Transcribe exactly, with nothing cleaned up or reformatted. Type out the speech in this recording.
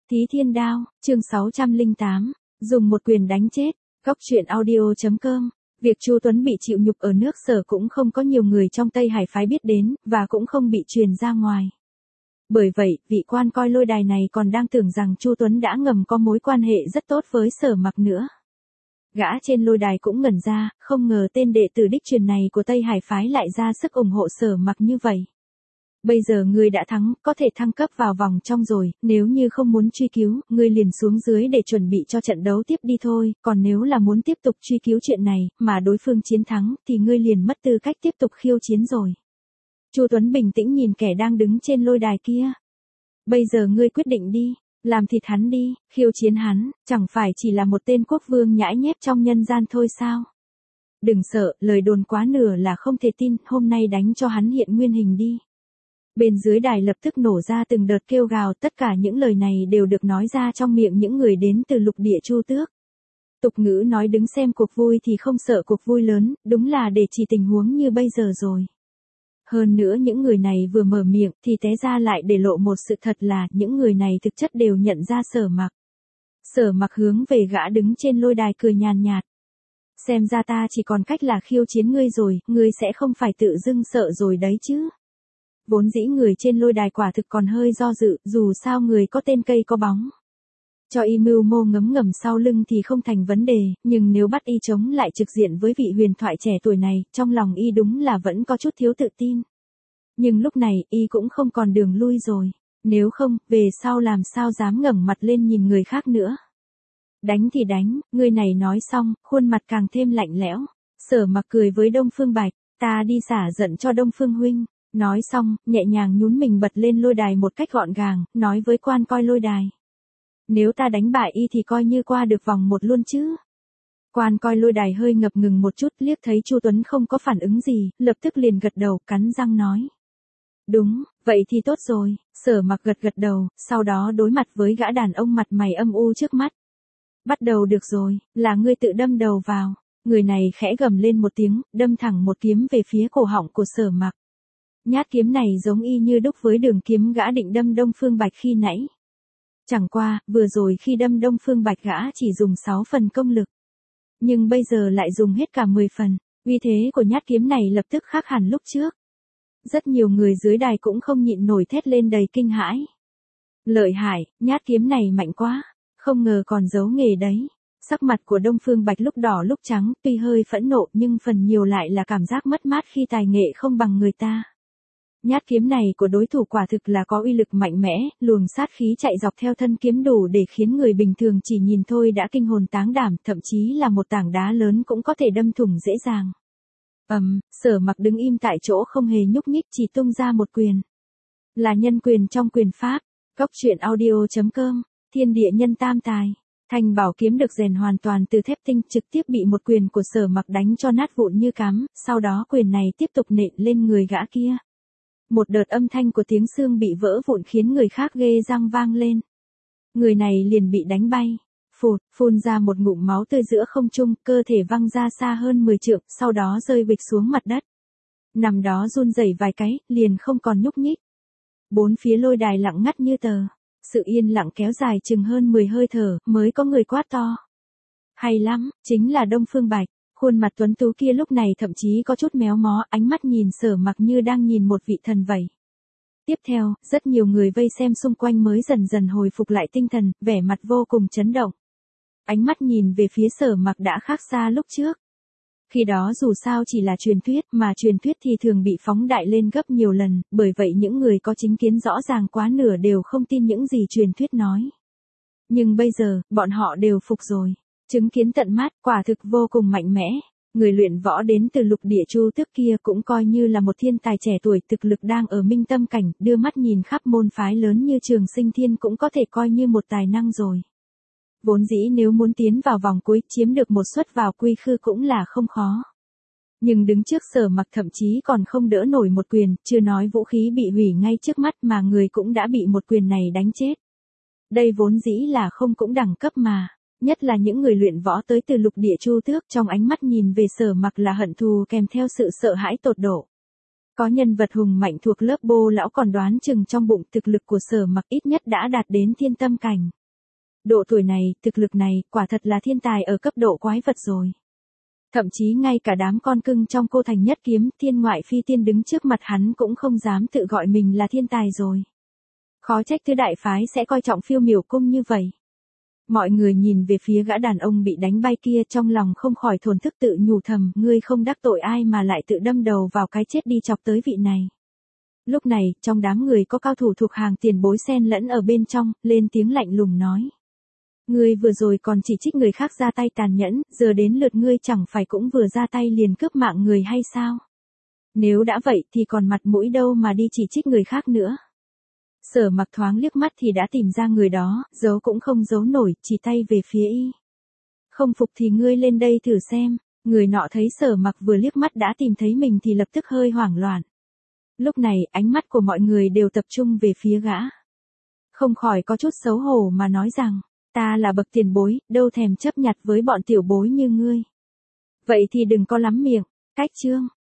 Thí Thiên Đao, chương sáu trăm lẻ tám, dùng một quyền đánh chết. Góc truyện audio chấm com. Việc Chu Tuấn bị chịu nhục ở nước Sở cũng không có nhiều người trong Tây Hải phái biết đến, và cũng không bị truyền ra ngoài. Bởi vậy, vị quan coi lôi đài này còn đang tưởng rằng Chu Tuấn đã ngầm có mối quan hệ rất tốt với Sở Mặc nữa. Gã trên lôi đài cũng ngẩn ra, không ngờ tên đệ tử đích truyền này của Tây Hải phái lại ra sức ủng hộ Sở Mặc như vậy. Bây giờ ngươi đã thắng, có thể thăng cấp vào vòng trong rồi, nếu như không muốn truy cứu, ngươi liền xuống dưới để chuẩn bị cho trận đấu tiếp đi thôi, còn nếu là muốn tiếp tục truy cứu chuyện này, mà đối phương chiến thắng, thì ngươi liền mất tư cách tiếp tục khiêu chiến rồi. Chu Tuấn bình tĩnh nhìn kẻ đang đứng trên lôi đài kia. Bây giờ ngươi quyết định đi, làm thịt hắn đi, khiêu chiến hắn, chẳng phải chỉ là một tên quốc vương nhãi nhép trong nhân gian thôi sao? Đừng sợ, lời đồn quá nửa là không thể tin, hôm nay đánh cho hắn hiện nguyên hình đi. Bên dưới đài lập tức nổ ra từng đợt kêu gào, tất cả những lời này đều được nói ra trong miệng những người đến từ lục địa Chu Tước. Tục ngữ nói đứng xem cuộc vui thì không sợ cuộc vui lớn, đúng là để chỉ tình huống như bây giờ rồi. Hơn nữa những người này vừa mở miệng thì té ra lại để lộ một sự thật là những người này thực chất đều nhận ra Sở Mặc. Sở Mặc hướng về gã đứng trên lôi đài cười nhàn nhạt. Xem ra ta chỉ còn cách là khiêu chiến ngươi rồi, ngươi sẽ không phải tự dưng sợ rồi đấy chứ. Vốn dĩ người trên lôi đài quả thực còn hơi do dự, dù sao người có tên cây có bóng. Cho y mưu mô ngấm ngầm sau lưng thì không thành vấn đề, nhưng nếu bắt y chống lại trực diện với vị huyền thoại trẻ tuổi này, trong lòng y đúng là vẫn có chút thiếu tự tin. Nhưng lúc này, y cũng không còn đường lui rồi. Nếu không, về sau làm sao dám ngẩng mặt lên nhìn người khác nữa. Đánh thì đánh, người này nói xong, khuôn mặt càng thêm lạnh lẽo. Sở Mặc cười với Đông Phương Bạch, ta đi xả giận cho Đông Phương huynh. Nói xong, nhẹ nhàng nhún mình bật lên lôi đài một cách gọn gàng, nói với quan coi lôi đài. Nếu ta đánh bại y thì coi như qua được vòng một luôn chứ. Quan coi lôi đài hơi ngập ngừng một chút, liếc thấy Chu Tuấn không có phản ứng gì, lập tức liền gật đầu, cắn răng nói. Đúng, vậy thì tốt rồi. Sở Mặc gật gật đầu, sau đó đối mặt với gã đàn ông mặt mày âm u trước mắt. Bắt đầu được rồi, là ngươi tự đâm đầu vào. Người này khẽ gầm lên một tiếng, đâm thẳng một kiếm về phía cổ họng của Sở Mặc. Nhát kiếm này giống y như đúc với đường kiếm gã định đâm Đông Phương Bạch khi nãy. Chẳng qua, vừa rồi khi đâm Đông Phương Bạch gã chỉ dùng sáu phần công lực. Nhưng bây giờ lại dùng hết cả mười phần, uy thế của nhát kiếm này lập tức khác hẳn lúc trước. Rất nhiều người dưới đài cũng không nhịn nổi thét lên đầy kinh hãi. Lợi hại, nhát kiếm này mạnh quá, không ngờ còn giấu nghề đấy. Sắc mặt của Đông Phương Bạch lúc đỏ lúc trắng, tuy hơi phẫn nộ nhưng phần nhiều lại là cảm giác mất mát khi tài nghệ không bằng người ta. Nhát kiếm này của đối thủ quả thực là có uy lực mạnh mẽ, luồng sát khí chạy dọc theo thân kiếm đủ để khiến người bình thường chỉ nhìn thôi đã kinh hồn táng đảm, thậm chí là một tảng đá lớn cũng có thể đâm thủng dễ dàng. Ầm, um, Sở Mặc đứng im tại chỗ không hề nhúc nhích, chỉ tung ra một quyền. Là nhân quyền trong quyền pháp. Góc truyện audio chấm com. Thiên địa nhân tam tài. Thanh bảo kiếm được rèn hoàn toàn từ thép tinh, trực tiếp bị một quyền của Sở Mặc đánh cho nát vụn như cám, sau đó quyền này tiếp tục nện lên người gã kia. Một đợt âm thanh của tiếng xương bị vỡ vụn khiến người khác ghê răng vang lên. Người này liền bị đánh bay. Phụt, phun ra một ngụm máu tươi giữa không trung, cơ thể văng ra xa hơn mười trượng, sau đó rơi bịch xuống mặt đất. Nằm đó run rẩy vài cái, liền không còn nhúc nhích. Bốn phía lôi đài lặng ngắt như tờ. Sự yên lặng kéo dài chừng hơn mười hơi thở, mới có người quát to. Hay lắm, chính là Đông Phương Bạch. Khuôn mặt tuấn tú kia lúc này thậm chí có chút méo mó, ánh mắt nhìn Sở Mặc như đang nhìn một vị thần vậy. Tiếp theo, rất nhiều người vây xem xung quanh mới dần dần hồi phục lại tinh thần, vẻ mặt vô cùng chấn động. Ánh mắt nhìn về phía Sở Mặc đã khác xa lúc trước. Khi đó dù sao chỉ là truyền thuyết, mà truyền thuyết thì thường bị phóng đại lên gấp nhiều lần, bởi vậy những người có chính kiến rõ ràng quá nửa đều không tin những gì truyền thuyết nói. Nhưng bây giờ, bọn họ đều phục rồi. Chứng kiến tận mắt, quả thực vô cùng mạnh mẽ. Người luyện võ đến từ lục địa Chu Tước kia cũng coi như là một thiên tài trẻ tuổi thực lực đang ở minh tâm cảnh, đưa mắt nhìn khắp môn phái lớn như Trường Sinh Thiên cũng có thể coi như một tài năng rồi. Vốn dĩ nếu muốn tiến vào vòng cuối, chiếm được một suất vào quy khư cũng là không khó. Nhưng đứng trước Sở Mặc thậm chí còn không đỡ nổi một quyền, chưa nói vũ khí bị hủy ngay trước mắt mà người cũng đã bị một quyền này đánh chết. Đây vốn dĩ là không cũng đẳng cấp mà. Nhất là những người luyện võ tới từ lục địa Chu Tước, trong ánh mắt nhìn về Sở Mặc là hận thù kèm theo sự sợ hãi tột độ. Có nhân vật hùng mạnh thuộc lớp Bô lão còn đoán chừng trong bụng thực lực của Sở Mặc ít nhất đã đạt đến thiên tâm cảnh. Độ tuổi này, thực lực này, quả thật là thiên tài ở cấp độ quái vật rồi. Thậm chí ngay cả đám con cưng trong Cô Thành Nhất Kiếm, thiên ngoại phi tiên đứng trước mặt hắn cũng không dám tự gọi mình là thiên tài rồi. Khó trách Tứ Đại Phái sẽ coi trọng Phiêu Miểu Cung như vậy. Mọi người nhìn về phía gã đàn ông bị đánh bay kia, trong lòng không khỏi thổn thức tự nhủ thầm, ngươi không đắc tội ai mà lại tự đâm đầu vào cái chết đi chọc tới vị này. Lúc này, trong đám người có cao thủ thuộc hàng tiền bối xen lẫn ở bên trong, lên tiếng lạnh lùng nói. Ngươi vừa rồi còn chỉ trích người khác ra tay tàn nhẫn, giờ đến lượt ngươi chẳng phải cũng vừa ra tay liền cướp mạng người hay sao? Nếu đã vậy thì còn mặt mũi đâu mà đi chỉ trích người khác nữa. Sở Mặc thoáng liếc mắt thì đã tìm ra người đó, giấu cũng không giấu nổi, chỉ tay về phía y. Không phục thì ngươi lên đây thử xem. Người nọ thấy Sở Mặc vừa liếc mắt đã tìm thấy mình thì lập tức hơi hoảng loạn. Lúc này, ánh mắt của mọi người đều tập trung về phía gã. Không khỏi có chút xấu hổ mà nói rằng, ta là bậc tiền bối, đâu thèm chấp nhặt với bọn tiểu bối như ngươi. Vậy thì đừng có lắm miệng. Cách chương